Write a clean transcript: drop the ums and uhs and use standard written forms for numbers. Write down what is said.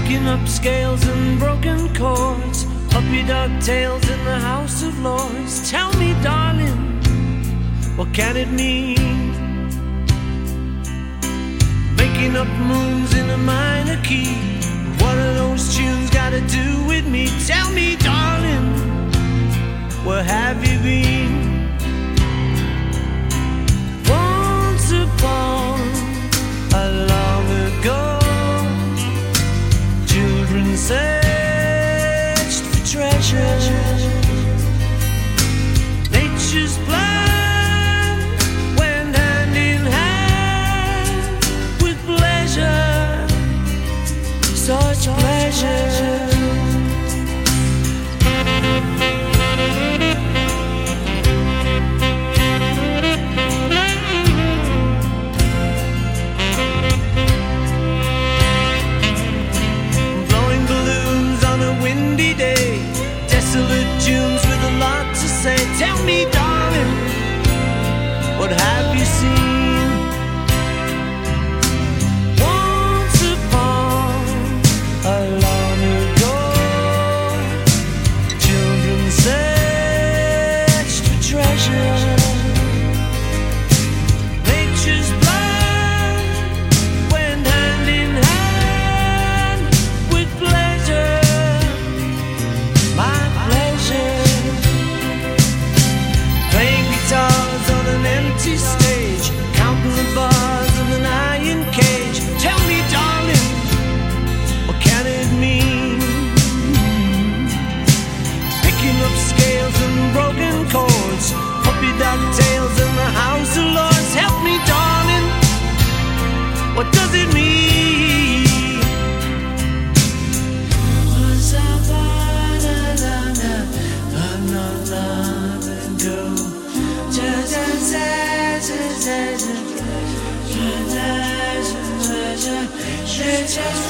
picking up scales and broken chords, puppy dog tails in the House of Lords. Tell me, darling, what can it mean? Making up moons in a minor key. What are those tunes got to do with me? Tell me, darling, where have you been? Once upon a long ago, children searched for treasure. Nature's plan went hand in hand with pleasure, such pleasure. Windy day, desolate tunes with a lot to say. Tell me, darling, what have you seen? Once upon a long ago, children searched for treasure. Nature's plan went hand in hand with pleasure. My pleasure. Playing guitars on an empty stage, counting the bars of an iron cage. Tell me, darling, what can it mean? Picking up scales and broken chords, puppy dog tails in the House of Lords. Help me, darling, what does it mean? Was I just